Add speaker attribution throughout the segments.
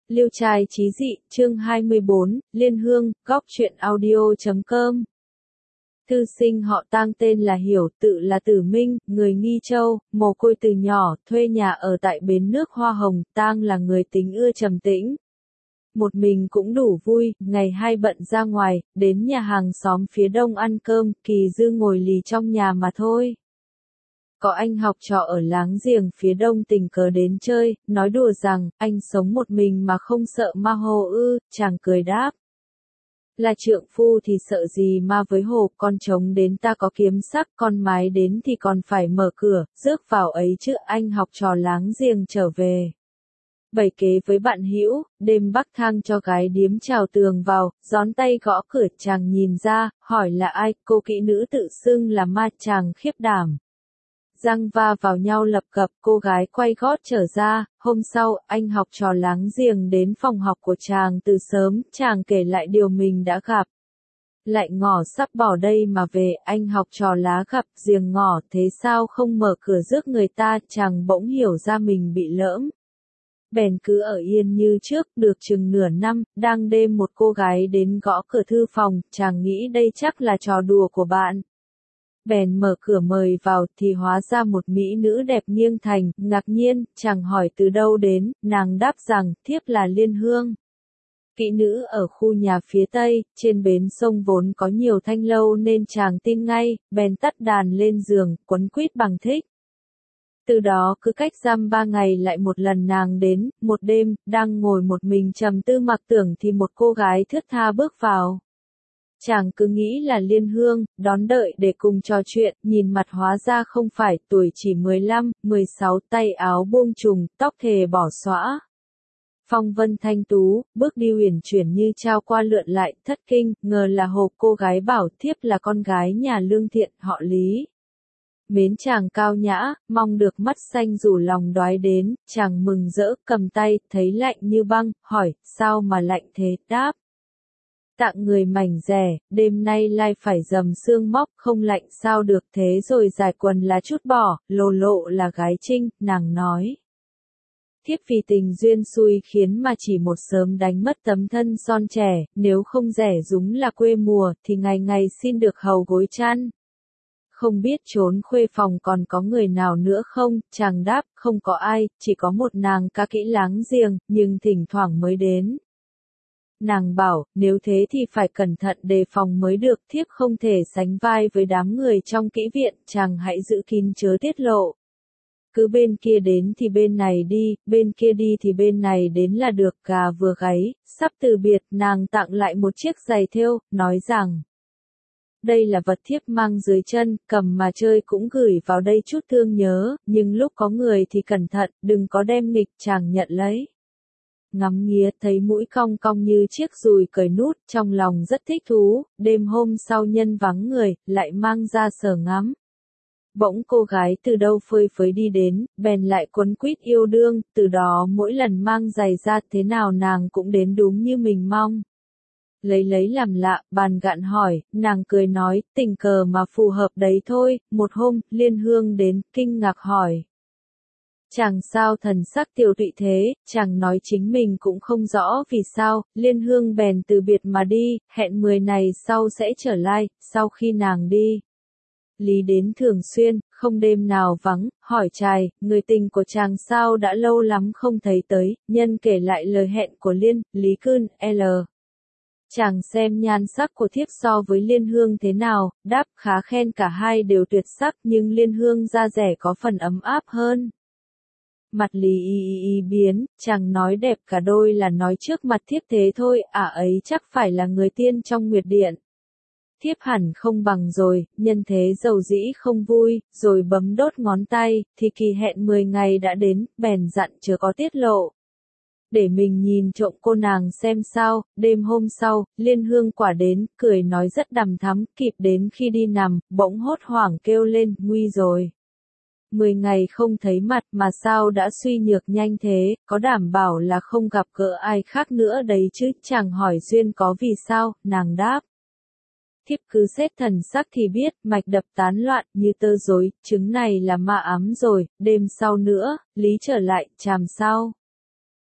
Speaker 1: Liêu trai chí dị, chương 24, Liên Hương, góc truyện audio.com. Thư sinh họ Tang tên là Hiểu, tự là Tử Minh, người Nghi Châu, mồ côi từ nhỏ, thuê nhà ở tại bến nước Hoa Hồng. Tang là người tính ưa trầm tĩnh. Một mình cũng đủ vui, ngày hay bận ra ngoài, đến nhà hàng xóm phía đông ăn cơm, Kỳ Dư ngồi lì trong nhà mà thôi. Có anh học trò ở láng giềng phía đông tình cờ đến chơi, nói đùa rằng, anh sống một mình mà không sợ ma hồ ư, chàng cười đáp. Là trượng phu thì sợ gì ma với hồ, con trống đến ta có kiếm sắc, con mái đến thì còn phải mở cửa, rước vào ấy chứ. Anh học trò láng giềng trở về. Bày kế với bạn hữu, đêm bắc thang cho gái điếm chào tường vào, gión tay gõ cửa, chàng nhìn ra, hỏi là ai, cô kỹ nữ tự xưng là ma, chàng khiếp đảm. Răng va vào nhau lập cập, cô gái quay gót trở ra. Hôm sau, anh học trò láng giềng đến phòng học của chàng từ sớm, chàng kể lại điều mình đã gặp. Lại ngỏ sắp bỏ đây mà về, anh học trò lá gặp giềng ngỏ, thế sao không mở cửa rước người ta, chàng bỗng hiểu ra mình bị lỡm. Bèn cứ ở yên như trước, được chừng nửa năm, đang đêm một cô gái đến gõ cửa thư phòng, chàng nghĩ đây chắc là trò đùa của bạn. Bèn mở cửa mời vào, thì hóa ra một mỹ nữ đẹp nghiêng thành, ngạc nhiên, chàng hỏi từ đâu đến, nàng đáp rằng, thiếp là Liên Hương. Kỹ nữ ở khu nhà phía tây, trên bến sông vốn có nhiều thanh lâu nên chàng tin ngay, bèn tắt đàn lên giường, quấn quýt bằng thích. Từ đó cứ cách dăm 3 ngày lại một lần nàng đến, một đêm, đang ngồi một mình trầm tư mặc tưởng thì một cô gái thướt tha bước vào. Chàng cứ nghĩ là Liên Hương, đón đợi để cùng trò chuyện, nhìn mặt hóa ra không phải, tuổi chỉ 15, 16, tay áo buông trùng, tóc thề bỏ xõa. Phong vân thanh tú, bước đi uyển chuyển như trao qua lượn lại, thất kinh, ngờ là hộp. Cô gái bảo thiếp là con gái nhà lương thiện, họ Lý. Mến chàng cao nhã, mong được mắt xanh rủ lòng đoái đến, chàng mừng rỡ, cầm tay, thấy lạnh như băng, hỏi, sao mà lạnh thế, đáp. Tặng người mảnh rẻ, đêm nay lai phải dầm xương móc, không lạnh sao được, thế rồi giải quần là chút bỏ, lồ lộ là gái trinh, nàng nói. Thiếp vì tình duyên xui khiến mà chỉ một sớm đánh mất tấm thân son trẻ, nếu không rẻ rúng là quê mùa, thì ngày ngày xin được hầu gối chăn. Không biết trốn khuê phòng còn có người nào nữa không, chàng đáp, không có ai, chỉ có một nàng ca kỹ láng giềng, nhưng thỉnh thoảng mới đến. Nàng bảo, nếu thế thì phải cẩn thận đề phòng mới được, thiếp không thể sánh vai với đám người trong kỹ viện, chàng hãy giữ kín chớ tiết lộ. Cứ bên kia đến thì bên này đi, bên kia đi thì bên này đến là được. Gà vừa gáy, sắp từ biệt, nàng tặng lại một chiếc giày thêu, nói rằng. Đây là vật thiếp mang dưới chân, cầm mà chơi cũng gửi vào đây chút thương nhớ, nhưng lúc có người thì cẩn thận, đừng có đem nghịch. Chàng nhận lấy. Ngắm nghía thấy mũi cong cong như chiếc dùi cởi nút, trong lòng rất thích thú, đêm hôm sau nhân vắng người, lại mang ra sờ ngắm. Bỗng cô gái từ đâu phơi phới đi đến, bèn lại quấn quýt yêu đương, từ đó mỗi lần mang giày ra thế nào nàng cũng đến đúng như mình mong. Lấy làm lạ, bàn gạn hỏi, nàng cười nói, tình cờ mà phù hợp đấy thôi. Một hôm, Liên Hương đến, kinh ngạc hỏi. Chàng sao thần sắc tiều tụy thế, chàng nói chính mình cũng không rõ vì sao. Liên Hương bèn từ biệt mà đi, hẹn 10 ngày sau sẽ trở lại. Sau khi nàng đi, Lý đến thường xuyên, không đêm nào vắng, hỏi trai, người tình của chàng sao đã lâu lắm không thấy tới. Nhân kể lại lời hẹn của Lý Cưn, L. Chàng xem nhan sắc của thiếp so với Liên Hương thế nào, đáp khá khen, cả hai đều tuyệt sắc, nhưng Liên Hương da dẻ có phần ấm áp hơn. Mặt Lý biến, chàng nói đẹp cả đôi là nói trước mặt thiếp thế thôi, ấy chắc phải là người tiên trong Nguyệt Điện. Thiếp hẳn không bằng rồi, nhân thế dầu dĩ không vui, rồi bấm đốt ngón tay, thì kỳ hẹn 10 ngày đã đến, bèn dặn chớ có tiết lộ. Để mình nhìn trộm cô nàng xem sao. Đêm hôm sau, Liên Hương quả đến, cười nói rất đằm thắm, kịp đến khi đi nằm, bỗng hốt hoảng kêu lên, nguy rồi. 10 ngày không thấy mặt mà sao đã suy nhược nhanh thế, có đảm bảo là không gặp gỡ ai khác nữa đấy chứ. Chàng hỏi duyên có vì sao, nàng đáp. Thiếp cứ xét thần sắc thì biết, mạch đập tán loạn, như tơ rối, chứng này là ma ám rồi. Đêm sau nữa, Lý trở lại, chàm sao.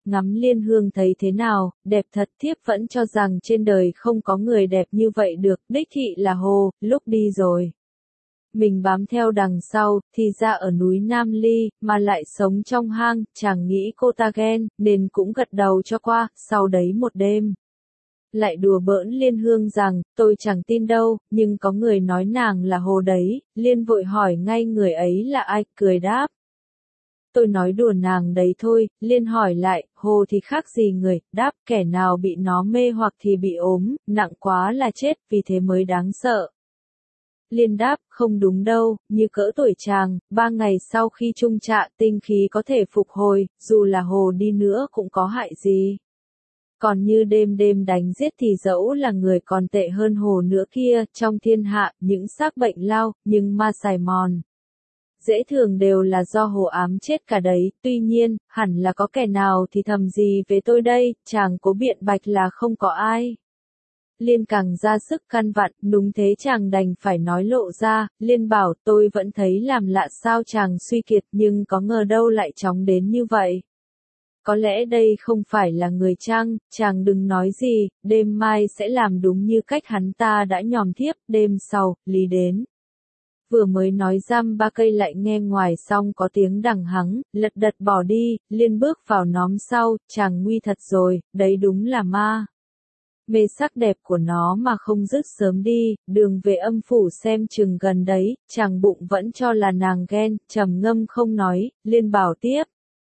Speaker 1: ngắm Liên Hương thấy thế nào, đẹp thật, thiếp vẫn cho rằng trên đời không có người đẹp như vậy được, đích thị là Hồ, lúc đi rồi. Mình bám theo đằng sau, thì ra ở núi Nam Ly, mà lại sống trong hang, chàng nghĩ cô ta ghen, nên cũng gật đầu cho qua, sau đấy một đêm. Lại đùa bỡn Liên Hương rằng, tôi chẳng tin đâu, nhưng có người nói nàng là Hồ đấy, Liên vội hỏi ngay người ấy là ai, cười đáp. Tôi nói đùa nàng đấy thôi, Liên hỏi lại, Hồ thì khác gì người, đáp, kẻ nào bị nó mê hoặc thì bị ốm, nặng quá là chết, vì thế mới đáng sợ. Liên đáp, không đúng đâu, như cỡ tuổi chàng, 3 ngày sau khi trung trạ tinh khí có thể phục hồi, dù là Hồ đi nữa cũng có hại gì. Còn như đêm đêm đánh giết thì dẫu là người còn tệ hơn Hồ nữa kia, trong thiên hạ, những xác bệnh lao, nhưng ma xài mòn. Dễ thường đều là do Hồ ám chết cả đấy, tuy nhiên, hẳn là có kẻ nào thì thầm gì về tôi đây, chàng cố biện bạch là không có ai. Liên càng ra sức căn vặn, đúng thế chàng đành phải nói lộ ra, Liên bảo tôi vẫn thấy làm lạ sao chàng suy kiệt nhưng có ngờ đâu lại chóng đến như vậy. Có lẽ đây không phải là người chăng, chàng đừng nói gì, đêm mai sẽ làm đúng như cách hắn ta đã nhòm thiếp, đêm sau, Lý đến. Vừa mới nói dăm ba cây lại nghe ngoài xong có tiếng đằng hắng, lật đật bỏ đi, Liên bước vào nóm sau, chàng nguy thật rồi, đấy đúng là ma. Mê sắc đẹp của nó mà không dứt sớm đi, đường về âm phủ xem chừng gần đấy, chàng bụng vẫn cho là nàng ghen, trầm ngâm không nói, Liên bảo tiếp.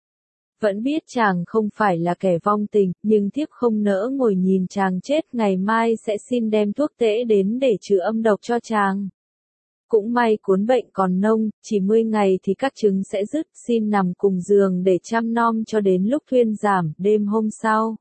Speaker 1: Vẫn biết chàng không phải là kẻ vong tình, nhưng thiếp không nỡ ngồi nhìn chàng chết, ngày mai sẽ xin đem thuốc tễ đến để trừ âm độc cho chàng. Cũng may cuốn bệnh còn nông, chỉ 10 ngày thì các chứng sẽ dứt, xin nằm cùng giường để chăm nom cho đến lúc thuyên giảm, đêm hôm sau.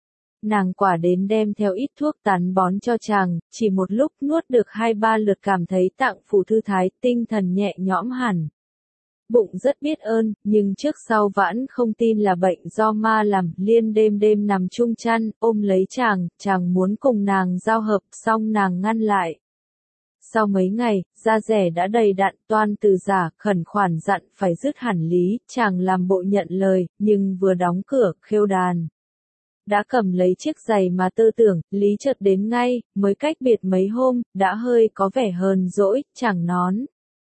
Speaker 1: Nàng quả đến đem theo ít thuốc tán bón cho chàng, chỉ một lúc nuốt được 2-3 lượt cảm thấy tạng phủ thư thái, tinh thần nhẹ nhõm hẳn. Bụng rất biết ơn, nhưng trước sau vẫn không tin là bệnh do ma làm, Liên đêm đêm nằm chung chăn, ôm lấy chàng muốn cùng nàng giao hợp, xong nàng ngăn lại. Sau mấy ngày, da rẻ đã đầy đặn, toan từ giả, khẩn khoản dặn phải dứt hẳn Lý, chàng làm bộ nhận lời, nhưng vừa đóng cửa, khêu đàn. Đã cầm lấy chiếc giày mà tư tưởng, Lý chợt đến ngay, mới cách biệt mấy hôm, đã hơi có vẻ hờn dỗi, chẳng nón.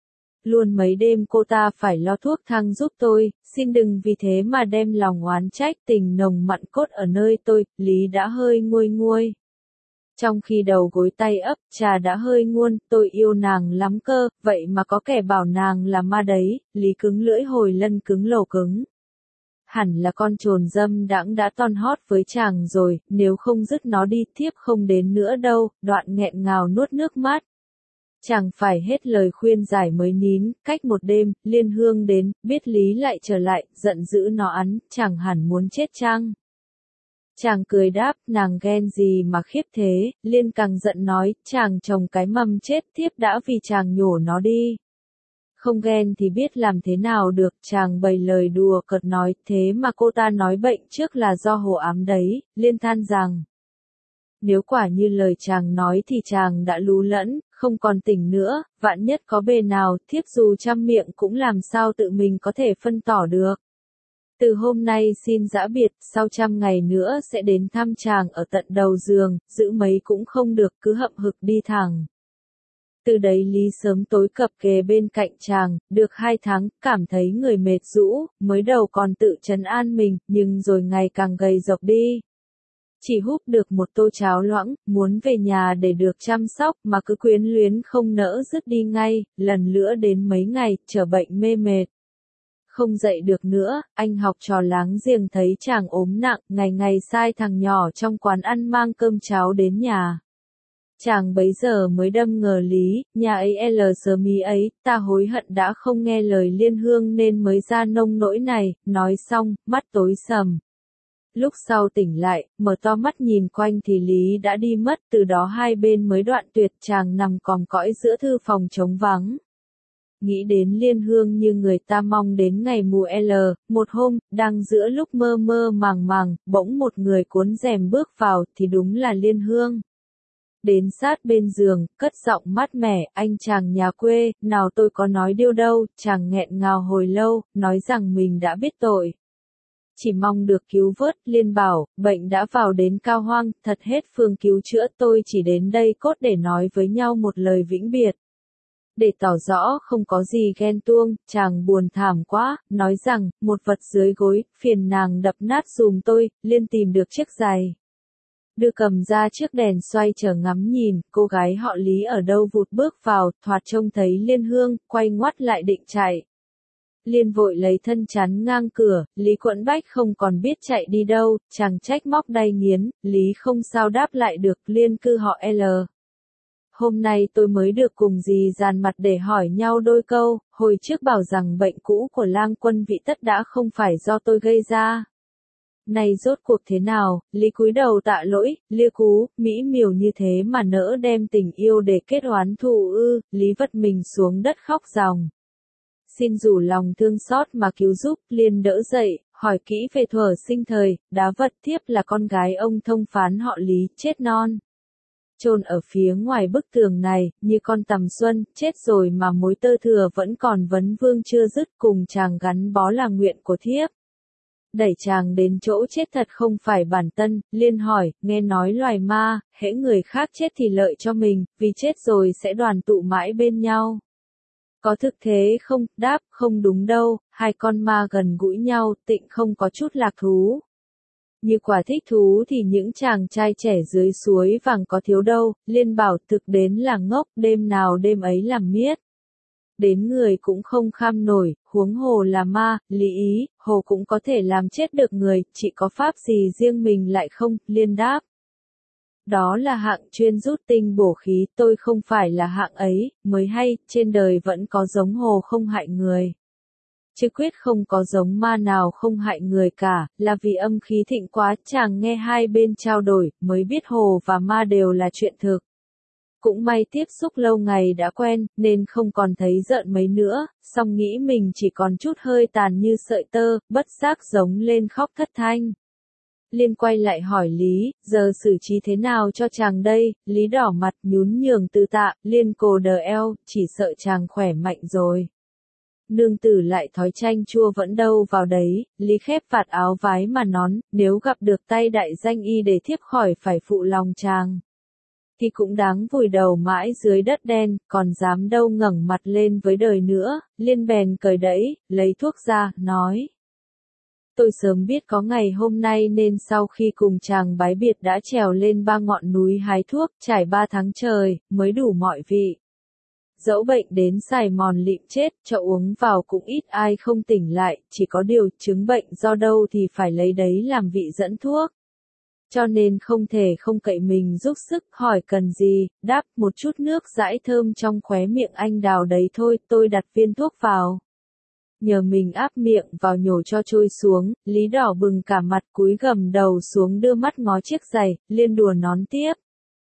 Speaker 1: Luôn mấy đêm cô ta phải lo thuốc thang giúp tôi, xin đừng vì thế mà đem lòng oán trách, tình nồng mặn cốt ở nơi tôi, Lý đã hơi nguôi nguôi. Trong khi đầu gối tay ấp, trà đã hơi nguôn, tôi yêu nàng lắm cơ, vậy mà có kẻ bảo nàng là ma đấy, Lý cứng lưỡi hồi lân cứng lầu cứng. Hẳn là con trồn dâm đãng đã ton hót với chàng rồi, nếu không dứt nó đi, thiếp không đến nữa đâu, đoạn nghẹn ngào nuốt nước mắt. Chàng phải hết lời khuyên giải mới nín, cách một đêm, Liên Hương đến, biết Lý lại trở lại, giận dữ nó ắn, chàng hẳn muốn chết chăng? Chàng cười đáp, nàng ghen gì mà khiếp thế, Liên càng giận nói, chàng trồng cái mầm chết, thiếp đã vì chàng nhổ nó đi. Không ghen thì biết làm thế nào được, chàng bày lời đùa cợt nói, thế mà cô ta nói bệnh trước là do Hồ ám đấy, Liên than rằng. Nếu quả như lời chàng nói thì chàng đã lú lẫn, không còn tỉnh nữa, vạn nhất có bề nào, thiếp dù trăm miệng cũng làm sao tự mình có thể phân tỏ được. Từ hôm nay xin giã biệt, sau 100 ngày nữa sẽ đến thăm chàng ở tận đầu giường, giữ mấy cũng không được, cứ hậm hực đi thẳng. Từ đấy Lý sớm tối cập kề bên cạnh chàng, được 2 tháng, cảm thấy người mệt rũ, mới đầu còn tự trấn an mình, nhưng rồi ngày càng gầy dọc đi. Chỉ húp được một tô cháo loãng, muốn về nhà để được chăm sóc mà cứ quyến luyến không nỡ dứt đi ngay, lần nữa đến mấy ngày, trở bệnh mê mệt. Không dậy được nữa, anh học trò láng giềng thấy chàng ốm nặng, ngày ngày sai thằng nhỏ trong quán ăn mang cơm cháo đến nhà. Chàng bấy giờ mới đâm ngờ Lý, nhà ấy sớm ý ấy, ta hối hận đã không nghe lời Liên Hương nên mới ra nông nỗi này, nói xong, mắt tối sầm. Lúc sau tỉnh lại, mở to mắt nhìn quanh thì Lý đã đi mất, từ đó hai bên mới đoạn tuyệt, chàng nằm còm cõi giữa thư phòng trống vắng. Nghĩ đến Liên Hương như người ta mong đến ngày mùa một hôm, đang giữa lúc mơ mơ màng màng, bỗng một người cuốn rèm bước vào, thì đúng là Liên Hương. Đến sát bên giường, cất giọng mát mẻ, anh chàng nhà quê, nào tôi có nói điêu đâu, chàng nghẹn ngào hồi lâu, nói rằng mình đã biết tội. chỉ mong được cứu vớt. Liên bảo, bệnh đã vào đến Cao Hoang, thật hết phương cứu chữa, tôi chỉ đến đây cốt để nói với nhau một lời vĩnh biệt. Để tỏ rõ không có gì ghen tuông, chàng buồn thảm quá, nói rằng, một vật dưới gối, phiền nàng đập nát dùm tôi. Liên tìm được chiếc giày. Đưa cầm ra trước đèn xoay chờ ngắm nhìn, cô gái họ Lý ở đâu vụt bước vào, thoạt trông thấy Liên Hương, quay ngoắt lại định chạy. Liên vội lấy thân chắn ngang cửa, Lý quẫn bách không còn biết chạy đi đâu, chàng trách móc đay nghiến, Lý không sao đáp lại được. Liên cư họ L. Hôm nay tôi mới được cùng dì dàn mặt để hỏi nhau đôi câu, hồi trước bảo rằng bệnh cũ của Lang Quân Vị Tất đã không phải do tôi gây ra. Này rốt cuộc thế nào? Lý cúi đầu tạ lỗi. Lia Cú, mỹ miều như thế mà nỡ đem tình yêu để kết oán thù ư? Lý vật mình xuống đất khóc ròng. Xin rủ lòng thương xót mà cứu giúp. Liên đỡ dậy, hỏi kỹ về thuở sinh thời. Đá vật thiếp là con gái ông thông phán họ Lý, chết non. Chôn ở phía ngoài bức tường này, như con tầm xuân, chết rồi mà mối tơ thừa vẫn còn vấn vương chưa dứt, cùng chàng gắn bó là nguyện của thiếp. Đẩy chàng đến chỗ chết thật không phải bản tân. Liên hỏi, nghe nói loài ma, hễ người khác chết thì lợi cho mình, vì chết rồi sẽ đoàn tụ mãi bên nhau. Có thực thế không? Đáp, không đúng đâu, hai con ma gần gũi nhau, tịnh không có chút lạc thú. Như quả thích thú thì những chàng trai trẻ dưới suối vàng có thiếu đâu. Liên bảo, thực đến là ngốc, đêm nào đêm ấy làm miết. Đến người cũng không kham nổi, huống hồ là ma. Lý ý, hồ cũng có thể làm chết được người, chỉ có pháp gì riêng mình lại không. Liên đáp. Đó là hạng chuyên rút tinh bổ khí, tôi không phải là hạng ấy, mới hay, trên đời vẫn có giống hồ không hại người. Chứ quyết không có giống ma nào không hại người cả, là vì âm khí thịnh quá. Chàng nghe hai bên trao đổi, mới biết hồ và ma đều là chuyện thực. Cũng may tiếp xúc lâu ngày đã quen, nên không còn thấy giận mấy nữa, song nghĩ mình chỉ còn chút hơi tàn như sợi tơ, bất giác giống lên khóc thất thanh. Liên quay lại hỏi Lý, giờ xử trí thế nào cho chàng đây? Lý đỏ mặt nhún nhường từ tạ. Liên cồ đờ eo, chỉ sợ chàng khỏe mạnh rồi. Nương tử lại thói chanh chua vẫn đâu vào đấy. Lý khép vạt áo vái mà nón, nếu gặp được tay đại danh y để thiếp khỏi phải phụ lòng chàng. Thì cũng đáng vùi đầu mãi dưới đất đen, còn dám đâu ngẩng mặt lên với đời nữa. Liên bèn cởi đẫy, lấy thuốc ra, nói. Tôi sớm biết có ngày hôm nay nên sau khi cùng chàng bái biệt đã trèo lên 3 ngọn núi hái thuốc, trải 3 tháng trời, mới đủ mọi vị. Dẫu bệnh đến xài mòn lịm chết, cho uống vào cũng ít ai không tỉnh lại, chỉ có điều chứng bệnh do đâu thì phải lấy đấy làm vị dẫn thuốc. Cho nên không thể không cậy mình giúp sức. Hỏi cần gì? Đáp, một chút nước dãi thơm trong khóe miệng anh đào đấy thôi, tôi đặt viên thuốc vào. Nhờ mình áp miệng vào nhổ cho trôi xuống. Lý đỏ bừng cả mặt, cúi gầm đầu xuống đưa mắt ngó chiếc giày. Liên đùa nón tiếp.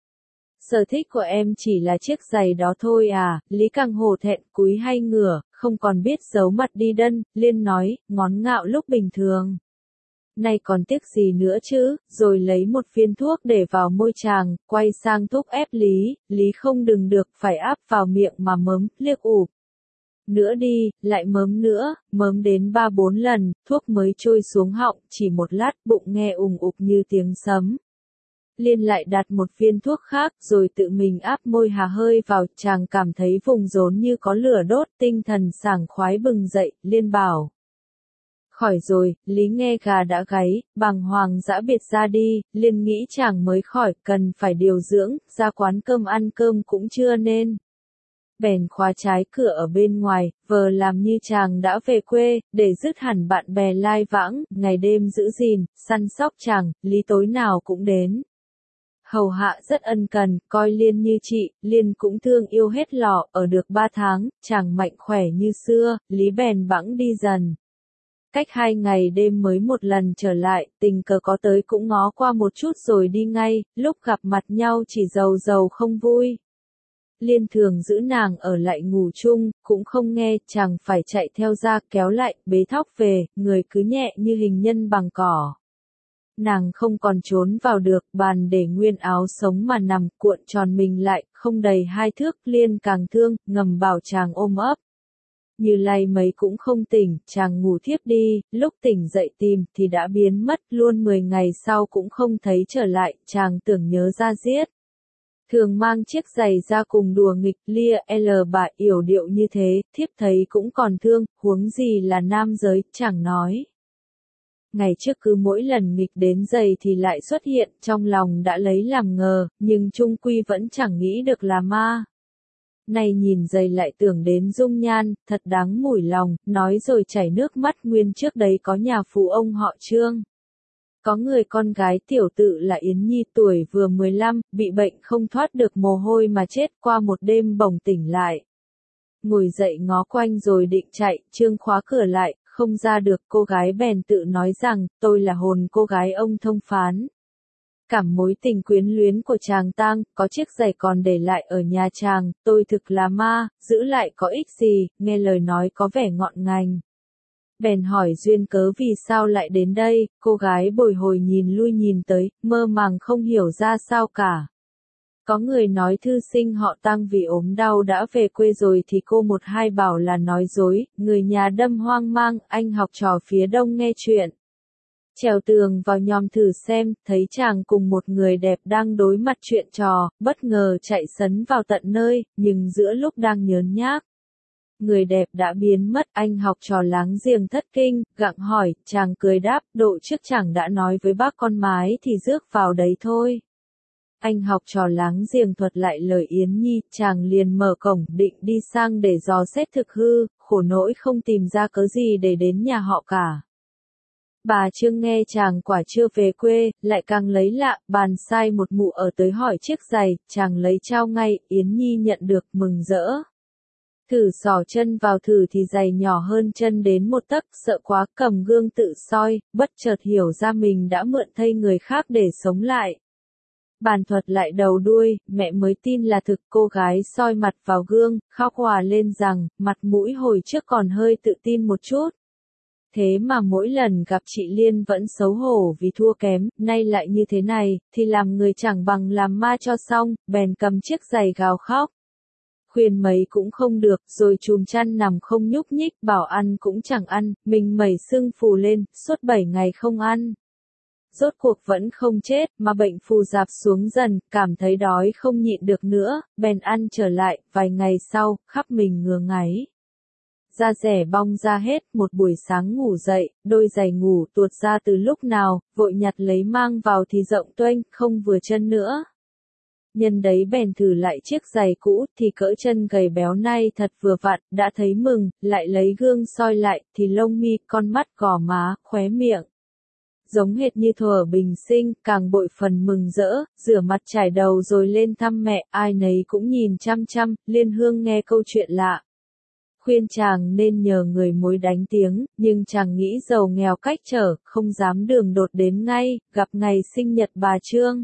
Speaker 1: Sở thích của em chỉ là chiếc giày đó thôi à? Lý càng hổ thẹn, cúi hay ngửa, không còn biết giấu mặt đi đân. Liên nói, ngón ngạo lúc bình thường. Nay còn tiếc gì nữa chứ? Rồi lấy một viên thuốc để vào môi chàng, quay sang thúc ép Lý. Lý không đừng được, phải áp vào miệng mà mớm, liếc ụp. Nữa đi, lại mớm nữa, mớm đến 3-4 lần, thuốc mới trôi xuống họng, chỉ một lát bụng nghe ùng ục như tiếng sấm. Liên lại đặt một viên thuốc khác, rồi tự mình áp môi hà hơi vào, chàng cảm thấy vùng rốn như có lửa đốt, tinh thần sảng khoái bừng dậy. Liên bảo. Khỏi rồi. Lý nghe gà đã gáy, bàng hoàng dã biệt ra đi. Liên nghĩ chàng mới khỏi, cần phải điều dưỡng, ra quán cơm ăn cơm cũng chưa nên. Bèn khóa trái cửa ở bên ngoài, vờ làm như chàng đã về quê, để dứt hẳn bạn bè lai vãng, ngày đêm giữ gìn, săn sóc chàng. Lý tối nào cũng đến. Hầu hạ rất ân cần, coi Liên như chị. Liên cũng thương yêu hết lò. Ở được 3 tháng, chàng mạnh khỏe như xưa. Lý bèn bẵng đi dần. Cách 2 ngày đêm mới một lần trở lại, tình cờ có tới cũng ngó qua một chút rồi đi ngay. Lúc gặp mặt nhau chỉ giàu giàu không vui. Liên thường giữ nàng ở lại ngủ chung, cũng không nghe, chàng phải chạy theo ra kéo lại, bế thóc về, người cứ nhẹ như hình nhân bằng cỏ. Nàng không còn trốn vào được, bàn để nguyên áo sống mà nằm, cuộn tròn mình lại, không đầy 2 thước. Liên càng thương, ngầm bảo chàng ôm ấp. Như Lai mấy cũng không tỉnh, chàng ngủ thiếp đi, lúc tỉnh dậy tìm thì đã biến mất luôn 10 ngày sau cũng không thấy trở lại, chàng tưởng nhớ ra giết. Thường mang chiếc giày ra cùng đùa nghịch lia l bà yểu điệu như thế, thiếp thấy cũng còn thương, huống gì là nam giới, chàng nói. Ngày trước cứ mỗi lần nghịch đến giày thì lại xuất hiện, trong lòng đã lấy làm ngờ, nhưng chung quy vẫn chẳng nghĩ được là ma. Nay nhìn giày lại tưởng đến dung nhan, thật đáng mủi lòng, nói rồi chảy nước mắt nguyên trước đấy có nhà phú ông họ Trương. Có người con gái tiểu tự là Yến Nhi tuổi vừa 15, bị bệnh không thoát được mồ hôi mà chết qua một đêm bồng tỉnh lại. Ngồi dậy ngó quanh rồi định chạy, Trương khóa cửa lại, không ra được cô gái bèn tự nói rằng, tôi là hồn cô gái ông thông phán. Cảm mối tình quyến luyến của chàng tang, có chiếc giày còn để lại ở nhà chàng, tôi thực là ma, giữ lại có ích gì, nghe lời nói có vẻ ngọn ngành. Bèn hỏi duyên cớ vì sao lại đến đây, cô gái bồi hồi nhìn lui nhìn tới, mơ màng không hiểu ra sao cả. Có người nói thư sinh họ Tang vì ốm đau đã về quê rồi thì cô một hai bảo là nói dối, người nhà đâm hoang mang, anh học trò phía đông nghe chuyện. Trèo tường vào nhòm thử xem, thấy chàng cùng một người đẹp đang đối mặt chuyện trò, bất ngờ chạy sấn vào tận nơi, nhưng giữa lúc đang nhớn nhác. Người đẹp đã biến mất, anh học trò láng giềng thất kinh, gặng hỏi, chàng cười đáp, độ trước chàng đã nói với bác con mái thì rước vào đấy thôi. Anh học trò láng giềng thuật lại lời Yến Nhi, chàng liền mở cổng định đi sang để dò xét thực hư, khổ nỗi không tìm ra cớ gì để đến nhà họ cả. Bà Trương nghe chàng quả chưa về quê, lại càng lấy lạ, bàn sai một mụ ở tới hỏi chiếc giày, chàng lấy trao ngay, Yến Nhi nhận được, mừng rỡ. Thử xỏ chân vào thử thì giày nhỏ hơn chân đến một tấc, sợ quá cầm gương tự soi, bất chợt hiểu ra mình đã mượn thay người khác để sống lại. Bàn thuật lại đầu đuôi, mẹ mới tin là thực, cô gái soi mặt vào gương, khóc òa lên rằng, mặt mũi hồi trước còn hơi tự tin một chút. Thế mà mỗi lần gặp chị Liên vẫn xấu hổ vì thua kém, nay lại như thế này, thì làm người chẳng bằng làm ma cho xong, bèn cầm chiếc giày gào khóc. Khuyên mấy cũng không được, rồi chùm chăn nằm không nhúc nhích, bảo ăn cũng chẳng ăn, mình mẩy sưng phù lên, suốt 7 ngày không ăn. Rốt cuộc vẫn không chết, mà bệnh phù dạp xuống dần, cảm thấy đói không nhịn được nữa, bèn ăn trở lại, vài ngày sau, khắp mình ngứa ngáy. Da rẻ bong ra hết, một buổi sáng ngủ dậy, đôi giày ngủ tuột ra từ lúc nào, vội nhặt lấy mang vào thì rộng tuênh, không vừa chân nữa. Nhân đấy bèn thử lại chiếc giày cũ, thì cỡ chân gầy béo nay thật vừa vặn, đã thấy mừng, lại lấy gương soi lại, thì lông mi, con mắt, gò má, khóe miệng. Giống hệt như thuở bình sinh, càng bội phần mừng rỡ, rửa mặt chải đầu rồi lên thăm mẹ, ai nấy cũng nhìn chăm chăm, Liên Hương nghe câu chuyện lạ. Khuyên chàng nên nhờ người mối đánh tiếng, nhưng chàng nghĩ giàu nghèo cách trở, không dám đường đột đến ngay, gặp ngày sinh nhật bà Trương.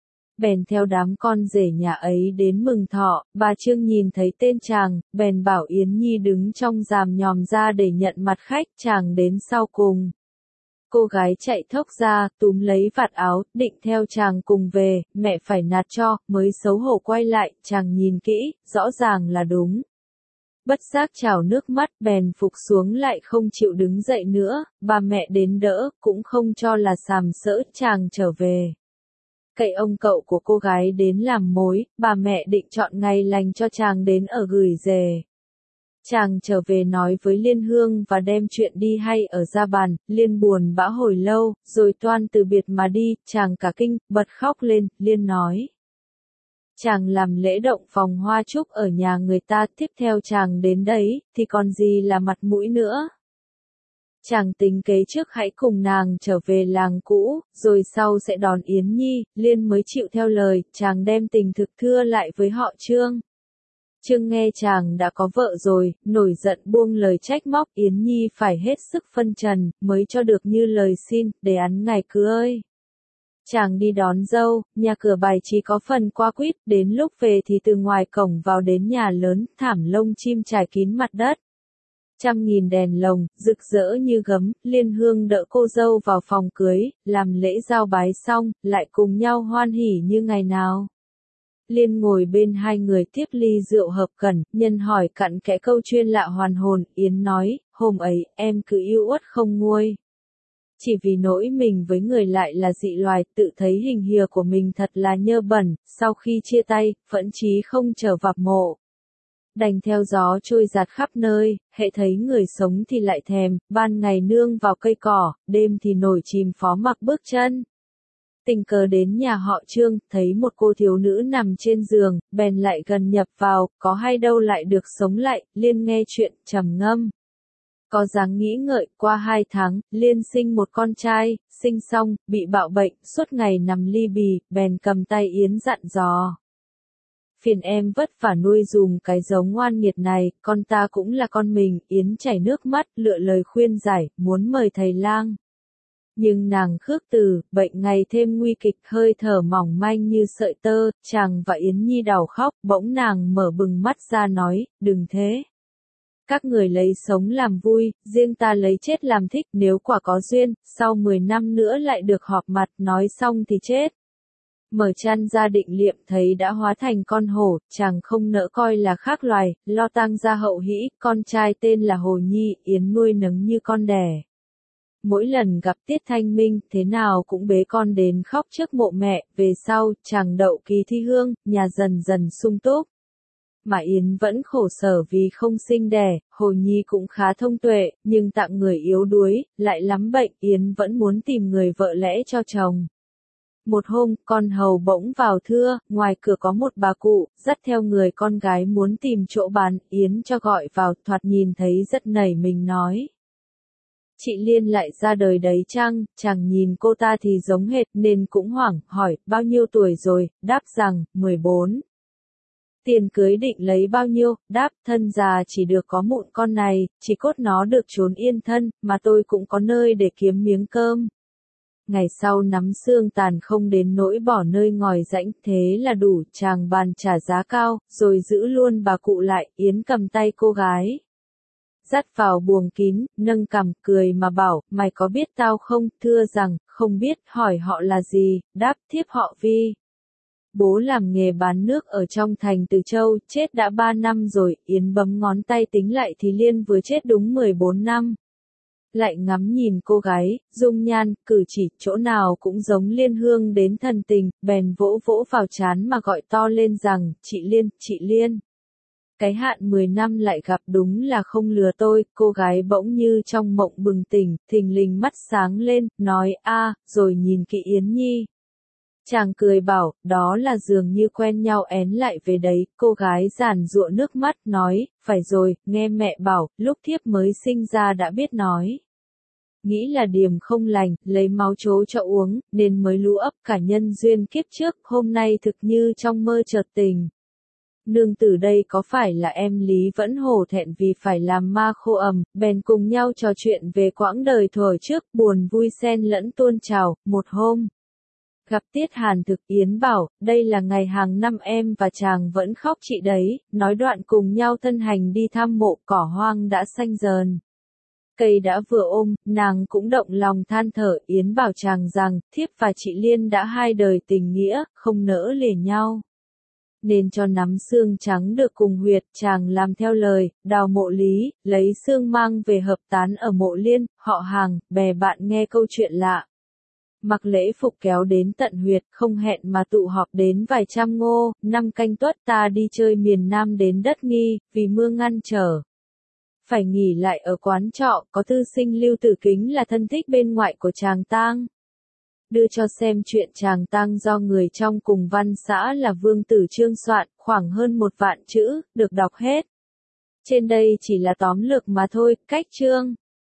Speaker 1: Bèn theo đám con rể nhà ấy đến mừng thọ, bà Trương nhìn thấy tên chàng, bèn bảo Yến Nhi đứng trong ràm nhòm ra để nhận mặt khách, chàng đến sau cùng. Cô gái chạy thốc ra, túm lấy vạt áo, định theo chàng cùng về, mẹ phải nạt cho, mới xấu hổ quay lại, chàng nhìn kỹ, rõ ràng là đúng. Bất giác trào nước mắt, bèn phục xuống lại không chịu đứng dậy nữa, bà mẹ đến đỡ, cũng không cho là sàm sỡ, chàng trở về. Cậy ông cậu của cô gái đến làm mối, bà mẹ định chọn ngày lành cho chàng đến ở gửi rề. Chàng trở về nói với Liên Hương và đem chuyện đi hay ở ra bàn, Liên buồn bã hồi lâu, rồi toan từ biệt mà đi, chàng cả kinh, bật khóc lên, Liên nói. Chàng làm lễ động phòng hoa trúc ở nhà người ta, tiếp theo chàng đến đấy, thì còn gì là mặt mũi nữa. Chàng tính kế trước hãy cùng nàng trở về làng cũ, rồi sau sẽ đón Yến Nhi, Liên mới chịu theo lời, chàng đem tình thực thưa lại với họ Trương. Trương nghe chàng đã có vợ rồi, nổi giận buông lời trách móc, Yến Nhi phải hết sức phân trần, mới cho được như lời xin, để ăn ngày cưới. Chàng đi đón dâu, nhà cửa bài trí có phần qua quýt, đến lúc về thì từ ngoài cổng vào đến nhà lớn, thảm lông chim trải kín mặt đất. Trăm nghìn đèn lồng, rực rỡ như gấm, Liên Hương đỡ cô dâu vào phòng cưới, làm lễ giao bái xong, lại cùng nhau hoan hỉ như ngày nào. Liên ngồi bên hai người tiếp ly rượu hợp cẩn, nhân hỏi cặn kẽ câu chuyên lạ hoàn hồn, Yến nói, hôm ấy, em cứ yêu uất không nguôi. Chỉ vì nỗi mình với người lại là dị loài, tự thấy hình hìa của mình thật là nhơ bẩn, sau khi chia tay, phẫn chí không trở vạp mộ. Đành theo gió trôi giạt khắp nơi, hễ thấy người sống thì lại thèm, ban ngày nương vào cây cỏ, đêm thì nổi chìm phó mặc bước chân. Tình cờ đến nhà họ Trương, thấy một cô thiếu nữ nằm trên giường, bèn lại gần nhập vào, có hay đâu lại được sống lại, Liên nghe chuyện, trầm ngâm. Có dáng nghĩ ngợi, qua 2 tháng, Liên sinh một con trai, sinh xong, bị bạo bệnh, suốt ngày nằm ly bì, bèn cầm tay Yến dặn dò. Phiền em vất vả nuôi dùm cái giống ngoan nghiệt này, con ta cũng là con mình, Yến chảy nước mắt, lựa lời khuyên giải, muốn mời thầy lang. Nhưng nàng khước từ, bệnh ngày thêm nguy kịch, hơi thở mỏng manh như sợi tơ, chàng và Yến Nhi đau khóc, bỗng nàng mở bừng mắt ra nói, đừng thế. Các người lấy sống làm vui, riêng ta lấy chết làm thích, nếu quả có duyên, sau 10 năm nữa lại được họp mặt, nói xong thì chết. Mở chăn ra định liệm thấy đã hóa thành con hổ, chàng không nỡ coi là khác loài, lo tang ra hậu hĩ, con trai tên là Hồ Nhi, Yến nuôi nấng như con đẻ. Mỗi lần gặp tiết thanh minh, thế nào cũng bế con đến khóc trước mộ mẹ, về sau, chàng đậu kỳ thi hương, nhà dần dần sung túc. Mà Yến vẫn khổ sở vì không sinh đẻ, Hồ Nhi cũng khá thông tuệ, nhưng tạng người yếu đuối, lại lắm bệnh, Yến vẫn muốn tìm người vợ lẽ cho chồng. Một hôm, con hầu bỗng vào thưa, ngoài cửa có một bà cụ, dắt theo người con gái muốn tìm chỗ bán, Yến cho gọi vào, thoạt nhìn thấy rất nảy mình nói. Chị Liên lại ra đời đấy chăng, chàng nhìn cô ta thì giống hệt nên cũng hoảng, hỏi, bao nhiêu tuổi rồi, đáp rằng, 14. Tiền cưới định lấy bao nhiêu, đáp, thân già chỉ được có mụn con này, chỉ cốt nó được trốn yên thân, mà tôi cũng có nơi để kiếm miếng cơm. Ngày sau nắm xương tàn không đến nỗi bỏ nơi ngòi rãnh, thế là đủ, chàng bàn trả giá cao, rồi giữ luôn bà cụ lại, Yến cầm tay cô gái. Dắt vào buồng kín, nâng cằm, cười mà bảo, mày có biết tao không, thưa rằng, không biết, hỏi họ là gì, đáp, thiếp họ Vi. Bố làm nghề bán nước ở trong thành Từ Châu, chết đã 3 năm rồi, Yến bấm ngón tay tính lại thì Liên vừa chết đúng 14 năm. Lại ngắm nhìn cô gái, dung nhan, cử chỉ, chỗ nào cũng giống Liên Hương đến thần tình, bèn vỗ vỗ vào trán mà gọi to lên rằng, chị Liên. Cái hạn 10 năm lại gặp đúng là không lừa tôi, cô gái bỗng như trong mộng bừng tỉnh, thình lình mắt sáng lên, nói a, rồi nhìn kỹ Yến Nhi. Chàng cười bảo, đó là dường như quen nhau én lại về đấy, cô gái giàn giụa nước mắt, nói, phải rồi, nghe mẹ bảo, lúc thiếp mới sinh ra đã biết nói. Nghĩ là điềm không lành, lấy máu chố cho uống, nên mới lú ấp cả nhân duyên kiếp trước, hôm nay thực như trong mơ chợt tình. Nương tử đây có phải là em Lý vẫn hổ thẹn vì phải làm ma khô ầm, bèn cùng nhau trò chuyện về quãng đời thuở trước, buồn vui xen lẫn tuôn trào, một hôm. Gặp Tiết Hàn Thực, Yến bảo, đây là ngày hàng năm em và chàng vẫn khóc chị đấy, nói đoạn cùng nhau thân hành đi thăm mộ, cỏ hoang đã xanh dờn. Cây đã vừa ôm, nàng cũng động lòng than thở, Yến bảo chàng rằng, thiếp và chị Liên đã 2 đời tình nghĩa, không nỡ lìa nhau. Nên cho nắm xương trắng được cùng huyệt, chàng làm theo lời, đào mộ Lý, lấy xương mang về hợp tán ở mộ Liên, họ hàng, bè bạn nghe câu chuyện lạ. Mặc lễ phục kéo đến tận huyệt, không hẹn mà tụ họp đến vài trăm ngô, năm Canh Tuất ta đi chơi miền Nam đến đất Nghi, vì mưa ngăn trở. Phải nghỉ lại ở quán trọ, có thư sinh Lưu Tử Kính là thân thích bên ngoại của chàng tang. Đưa cho xem chuyện chàng tang do người trong cùng văn xã là Vương Tử Trương soạn, khoảng hơn 1 vạn chữ, được đọc hết. Trên đây chỉ là tóm lược mà thôi, cách chương.